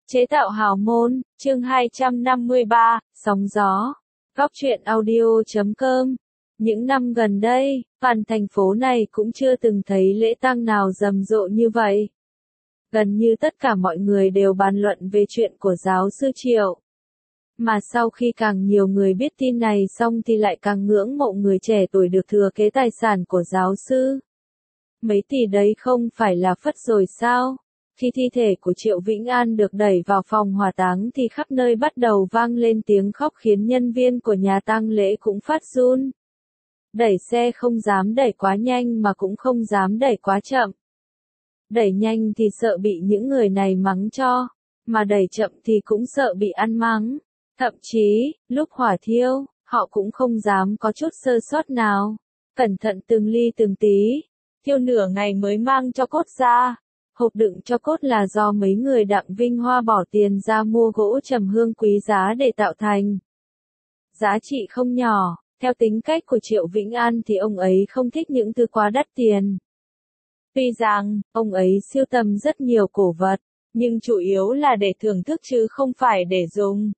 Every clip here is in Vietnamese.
Chế tạo hào môn, chương 253, sóng gió. Góc truyện audio.com. Những năm gần đây, toàn thành phố này cũng chưa từng thấy lễ tang nào rầm rộ như vậy. Gần như tất cả mọi người đều bàn luận về chuyện của giáo sư Triệu. Mà sau khi càng nhiều người biết tin này xong thì lại càng ngưỡng mộ người trẻ tuổi được thừa kế tài sản của giáo sư. Mấy tỷ đấy không phải là phất rồi sao? Khi thi thể của Triệu Vĩnh An được đẩy vào phòng hỏa táng thì khắp nơi bắt đầu vang lên tiếng khóc khiến nhân viên của nhà tang lễ cũng phát run. Đẩy xe không dám đẩy quá nhanh mà cũng không dám đẩy quá chậm. Đẩy nhanh thì sợ bị những người này mắng cho, mà đẩy chậm thì cũng sợ bị ăn mắng. Thậm chí, lúc hỏa thiêu, họ cũng không dám có chút sơ sót nào. Cẩn thận từng ly từng tí, thiêu nửa ngày mới mang cho cốt ra. Hộp đựng cho cốt là do mấy người Đặng Vinh Hoa bỏ tiền ra mua gỗ trầm hương quý giá để tạo thành. Giá trị không nhỏ, theo tính cách của Triệu Vĩnh An thì ông ấy không thích những thứ quá đắt tiền. Tuy rằng, ông ấy sưu tầm rất nhiều cổ vật, nhưng chủ yếu là để thưởng thức chứ không phải để dùng.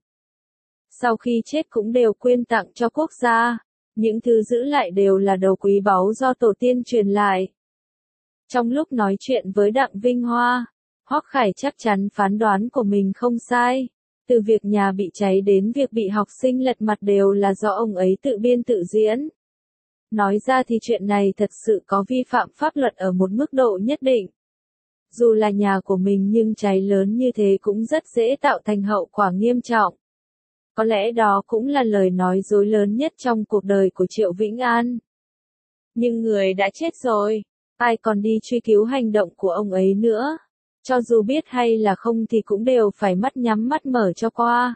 Sau khi chết cũng đều quyên tặng cho quốc gia, những thứ giữ lại đều là đồ quý báu do tổ tiên truyền lại. Trong lúc nói chuyện với Đặng Vinh Hoa, Hoắc Khải chắc chắn phán đoán của mình không sai. Từ việc nhà bị cháy đến việc bị học sinh lật mặt đều là do ông ấy tự biên tự diễn. Nói ra thì chuyện này thật sự có vi phạm pháp luật ở một mức độ nhất định. Dù là nhà của mình nhưng cháy lớn như thế cũng rất dễ tạo thành hậu quả nghiêm trọng. Có lẽ đó cũng là lời nói dối lớn nhất trong cuộc đời của Triệu Vĩnh An. Nhưng người đã chết rồi, ai còn đi truy cứu hành động của ông ấy nữa. Cho dù biết hay là không thì cũng đều phải mắt nhắm mắt mở cho qua.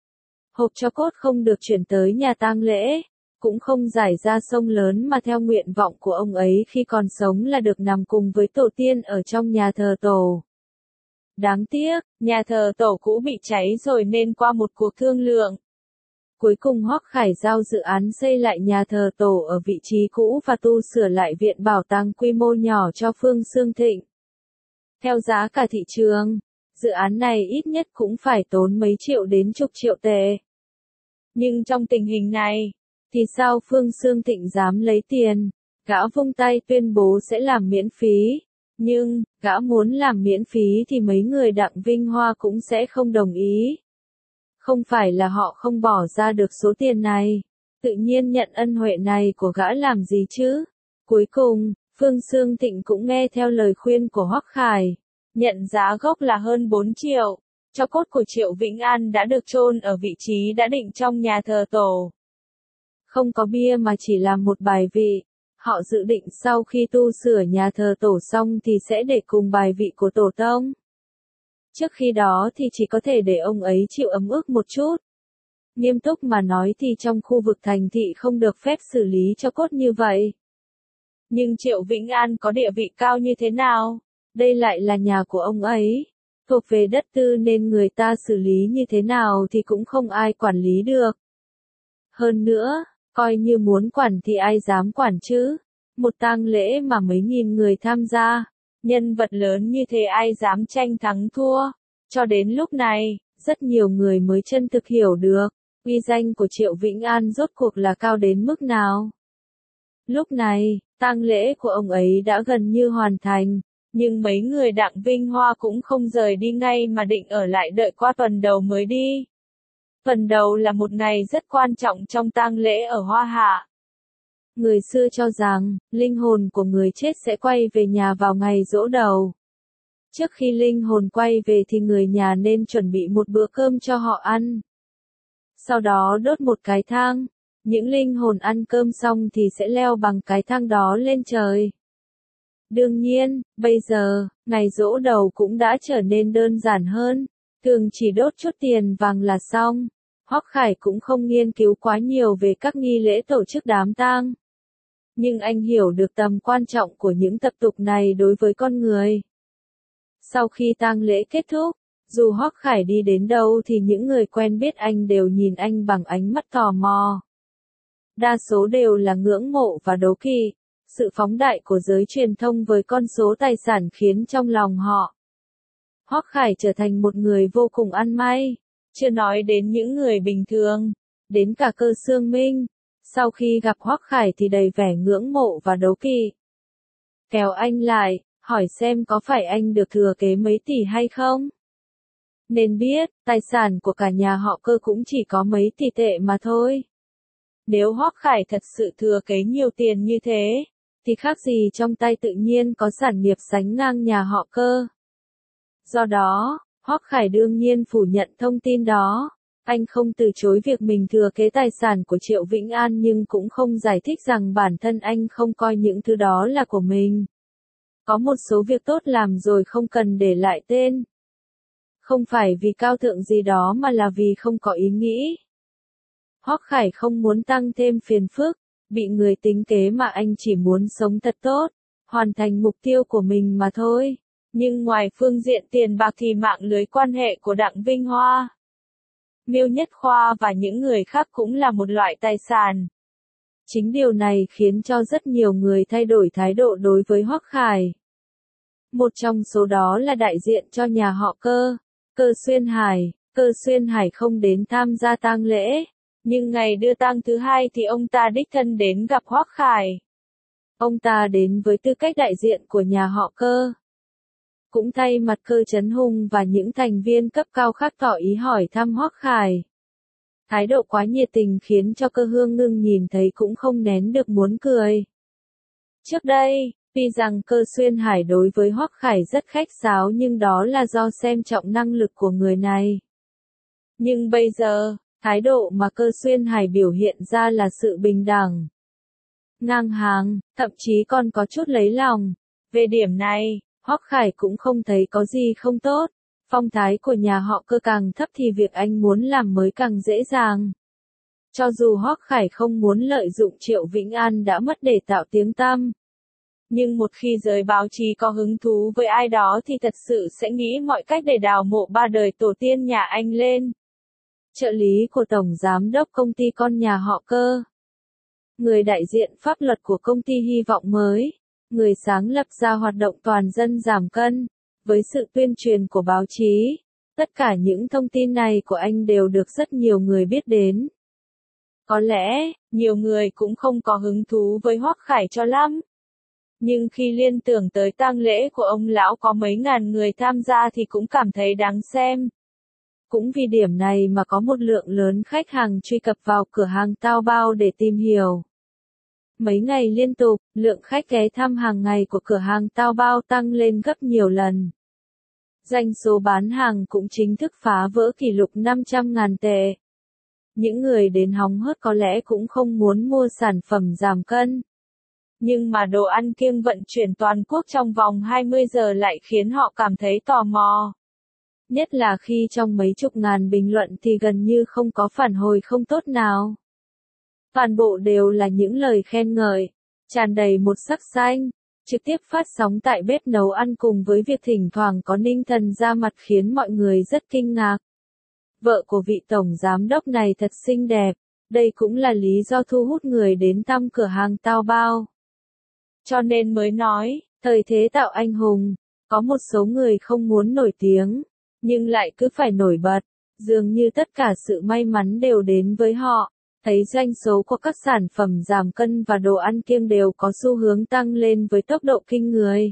Hộp tro cốt không được chuyển tới nhà tang lễ, cũng không giải ra sông lớn mà theo nguyện vọng của ông ấy khi còn sống là được nằm cùng với tổ tiên ở trong nhà thờ tổ. Đáng tiếc, nhà thờ tổ cũ bị cháy rồi nên qua một cuộc thương lượng. Cuối cùng Hoắc Khải giao dự án xây lại nhà thờ tổ ở vị trí cũ và tu sửa lại viện bảo tàng quy mô nhỏ cho Phương Xương Thịnh. Theo giá cả thị trường, dự án này ít nhất cũng phải tốn mấy triệu đến chục triệu tệ. Nhưng trong tình hình này, thì sao Phương Xương Thịnh dám lấy tiền? Gã vung tay tuyên bố sẽ làm miễn phí. Nhưng, gã muốn làm miễn phí thì mấy người Đặng Vinh Hoa cũng sẽ không đồng ý. Không phải là họ không bỏ ra được số tiền này, tự nhiên nhận ân huệ này của gã làm gì chứ? Cuối cùng, Phương Xương Thịnh cũng nghe theo lời khuyên của Hoắc Khải, nhận giá gốc là hơn 4 triệu. Tro cốt của Triệu Vĩnh An đã được chôn ở vị trí đã định trong nhà thờ tổ. Không có bia mà chỉ là một bài vị. Họ dự định sau khi tu sửa nhà thờ tổ xong thì sẽ để cùng bài vị của tổ tông. Trước khi đó thì chỉ có thể để ông ấy chịu ấm ức một chút. Nghiêm túc mà nói thì trong khu vực thành thị không được phép xử lý tro cốt như vậy. Nhưng Triệu Vĩnh An có địa vị cao như thế nào? Đây lại là nhà của ông ấy. Thuộc về đất tư nên người ta xử lý như thế nào thì cũng không ai quản lý được. Hơn nữa, coi như muốn quản thì ai dám quản chứ? Một tang lễ mà mấy nghìn người tham gia, nhân vật lớn như thế ai dám tranh thắng thua? Cho đến lúc này, rất nhiều người mới chân thực hiểu được, uy danh của Triệu Vĩnh An rốt cuộc là cao đến mức nào. Lúc này, tang lễ của ông ấy đã gần như hoàn thành, nhưng mấy người Đặng Vinh Hoa cũng không rời đi ngay mà định ở lại đợi qua tuần đầu mới đi. Tuần đầu là một ngày rất quan trọng trong tang lễ ở Hoa Hạ. Người xưa cho rằng, linh hồn của người chết sẽ quay về nhà vào ngày giỗ đầu. Trước khi linh hồn quay về thì người nhà nên chuẩn bị một bữa cơm cho họ ăn. Sau đó đốt một cái thang. Những linh hồn ăn cơm xong thì sẽ leo bằng cái thang đó lên trời. Đương nhiên, bây giờ, ngày giỗ đầu cũng đã trở nên đơn giản hơn. Thường chỉ đốt chút tiền vàng là xong. Hoắc Khải cũng không nghiên cứu quá nhiều về các nghi lễ tổ chức đám tang. Nhưng anh hiểu được tầm quan trọng của những tập tục này đối với con người. Sau khi tang lễ kết thúc, dù Hoắc Khải đi đến đâu thì những người quen biết anh đều nhìn anh bằng ánh mắt tò mò. Đa số đều là ngưỡng mộ và đố kỵ. Sự phóng đại của giới truyền thông với con số tài sản khiến trong lòng họ Hoắc Khải trở thành một người vô cùng ăn may, chưa nói đến những người bình thường, đến cả Cơ Xương Minh, sau khi gặp Hoắc Khải thì đầy vẻ ngưỡng mộ và đố kỵ. Kéo anh lại, hỏi xem có phải anh được thừa kế mấy tỷ hay không? Nên biết, tài sản của cả nhà họ Cơ cũng chỉ có mấy tỷ tệ mà thôi. Nếu Hoắc Khải thật sự thừa kế nhiều tiền như thế, thì khác gì trong tay tự nhiên có sản nghiệp sánh ngang nhà họ Cơ. Do đó, Hoắc Khải đương nhiên phủ nhận thông tin đó. Anh không từ chối việc mình thừa kế tài sản của Triệu Vĩnh An nhưng cũng không giải thích rằng bản thân anh không coi những thứ đó là của mình. Có một số việc tốt làm rồi không cần để lại tên. Không phải vì cao thượng gì đó mà là vì không có ý nghĩ. Hoắc Khải không muốn tăng thêm phiền phức, bị người tính kế mà anh chỉ muốn sống thật tốt, hoàn thành mục tiêu của mình mà thôi. Nhưng ngoài phương diện tiền bạc thì mạng lưới quan hệ của Đặng Vinh Hoa, Miêu Nhất Khoa và những người khác cũng là một loại tài sản. Chính điều này khiến cho rất nhiều người thay đổi thái độ đối với Hoắc Khải. Một trong số đó là đại diện cho nhà họ Cơ, Cơ Xuyên Hải. Cơ Xuyên Hải không đến tham gia tang lễ, nhưng ngày đưa tang thứ hai thì ông ta đích thân đến gặp Hoắc Khải. Ông ta đến với tư cách đại diện của nhà họ Cơ, cũng thay mặt Cơ Chấn Hùng và những thành viên cấp cao khác tỏ ý hỏi thăm Hoắc Khải. Thái độ quá nhiệt tình khiến cho Cơ Hương Ngưng nhìn thấy cũng không nén được muốn cười. Trước đây, tuy rằng Cơ Xuyên Hải đối với Hoắc Khải rất khách sáo nhưng đó là do xem trọng năng lực của người này. Nhưng bây giờ, thái độ mà Cơ Xuyên Hải biểu hiện ra là sự bình đẳng, ngang hàng, thậm chí còn có chút lấy lòng. Về điểm này, Hoắc Khải cũng không thấy có gì không tốt. Phong thái của nhà họ Cơ càng thấp thì việc anh muốn làm mới càng dễ dàng. Cho dù Hoắc Khải không muốn lợi dụng Triệu Vĩnh An đã mất để tạo tiếng tăm, nhưng một khi giới báo chí có hứng thú với ai đó thì thật sự sẽ nghĩ mọi cách để đào mộ ba đời tổ tiên nhà anh lên. Trợ lý của Tổng Giám đốc công ty con nhà họ Cơ, người đại diện pháp luật của công ty Hy vọng Mới, người sáng lập ra hoạt động toàn dân giảm cân, với sự tuyên truyền của báo chí, tất cả những thông tin này của anh đều được rất nhiều người biết đến. Có lẽ, nhiều người cũng không có hứng thú với Hoắc Khải cho lắm. Nhưng khi liên tưởng tới tang lễ của ông lão có mấy ngàn người tham gia thì cũng cảm thấy đáng xem. Cũng vì điểm này mà có một lượng lớn khách hàng truy cập vào cửa hàng Taobao để tìm hiểu. Mấy ngày liên tục, lượng khách ghé thăm hàng ngày của cửa hàng Taobao tăng lên gấp nhiều lần. Doanh số bán hàng cũng chính thức phá vỡ kỷ lục 500.000 tệ. Những người đến hóng hớt có lẽ cũng không muốn mua sản phẩm giảm cân. Nhưng mà đồ ăn kiêng vận chuyển toàn quốc trong vòng 20 giờ lại khiến họ cảm thấy tò mò. Nhất là khi trong mấy chục ngàn bình luận thì gần như không có phản hồi không tốt nào. Toàn bộ đều là những lời khen ngợi, tràn đầy một sắc xanh, trực tiếp phát sóng tại bếp nấu ăn cùng với việc thỉnh thoảng có Ninh Thần ra mặt khiến mọi người rất kinh ngạc. Vợ của vị tổng giám đốc này thật xinh đẹp, đây cũng là lý do thu hút người đến thăm cửa hàng Taobao. Cho nên mới nói, thời thế tạo anh hùng, có một số người không muốn nổi tiếng, nhưng lại cứ phải nổi bật, dường như tất cả sự may mắn đều đến với họ. Thấy doanh số của các sản phẩm giảm cân và đồ ăn kiêng đều có xu hướng tăng lên với tốc độ kinh người.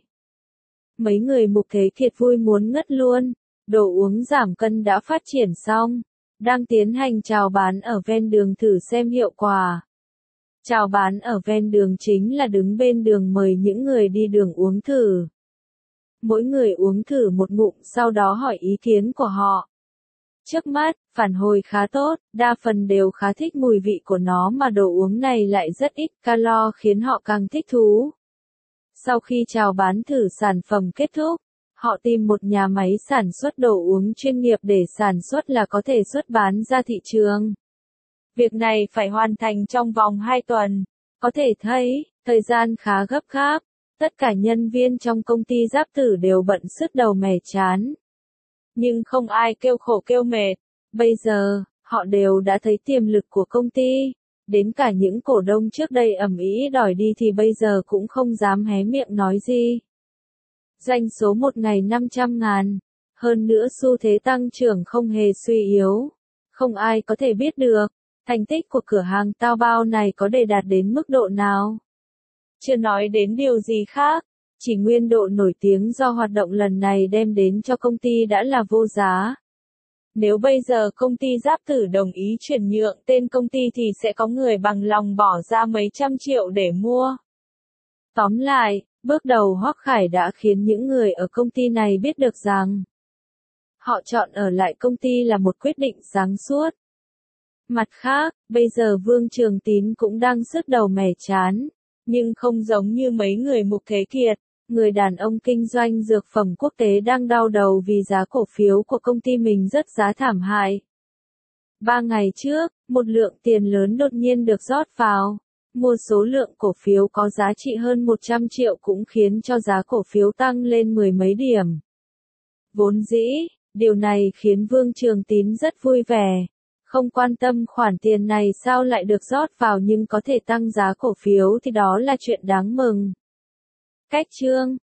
Mấy người Mục Thế Kiệt vui muốn ngất luôn, đồ uống giảm cân đã phát triển xong, đang tiến hành chào bán ở ven đường thử xem hiệu quả. Chào bán ở ven đường chính là đứng bên đường mời những người đi đường uống thử. Mỗi người uống thử một ngụm sau đó hỏi ý kiến của họ. Trước mắt, phản hồi khá tốt, đa phần đều khá thích mùi vị của nó mà đồ uống này lại rất ít calo khiến họ càng thích thú. Sau khi chào bán thử sản phẩm kết thúc, họ tìm một nhà máy sản xuất đồ uống chuyên nghiệp để sản xuất là có thể xuất bán ra thị trường. Việc này phải hoàn thành trong vòng 2 tuần. Có thể thấy, thời gian khá gấp gáp, tất cả nhân viên trong công ty Giáp Tử đều bận sứt đầu mẻ trán. Nhưng không ai kêu khổ kêu mệt, bây giờ, họ đều đã thấy tiềm lực của công ty, đến cả những cổ đông trước đây ầm ĩ đòi đi thì bây giờ cũng không dám hé miệng nói gì. Doanh số một ngày 500.000, Hơn nữa xu thế tăng trưởng không hề suy yếu. Không ai có thể biết được, thành tích của cửa hàng Taobao này có để đạt đến mức độ nào. Chưa nói đến điều gì khác, chỉ nguyên độ nổi tiếng do hoạt động lần này đem đến cho công ty đã là vô giá. Nếu bây giờ công ty Giáp Tử đồng ý chuyển nhượng tên công ty thì sẽ có người bằng lòng bỏ ra mấy trăm triệu để mua. Tóm lại, bước đầu Hoắc Khải đã khiến những người ở công ty này biết được rằng họ chọn ở lại công ty là một quyết định sáng suốt. Mặt khác, bây giờ Vương Trường Tín cũng đang sứt đầu mẻ chán, nhưng không giống như mấy người Mục Thế Kiệt, người đàn ông kinh doanh dược phẩm quốc tế đang đau đầu vì giá cổ phiếu của công ty mình rất giá thảm hại. 3 ngày trước, một lượng tiền lớn đột nhiên được rót vào. Mua số lượng cổ phiếu có giá trị hơn 100 triệu cũng khiến cho giá cổ phiếu tăng lên mười mấy điểm. Vốn dĩ, điều này khiến Vương Trường Tín rất vui vẻ. Không quan tâm khoản tiền này sao lại được rót vào nhưng có thể tăng giá cổ phiếu thì đó là chuyện đáng mừng. Cách chương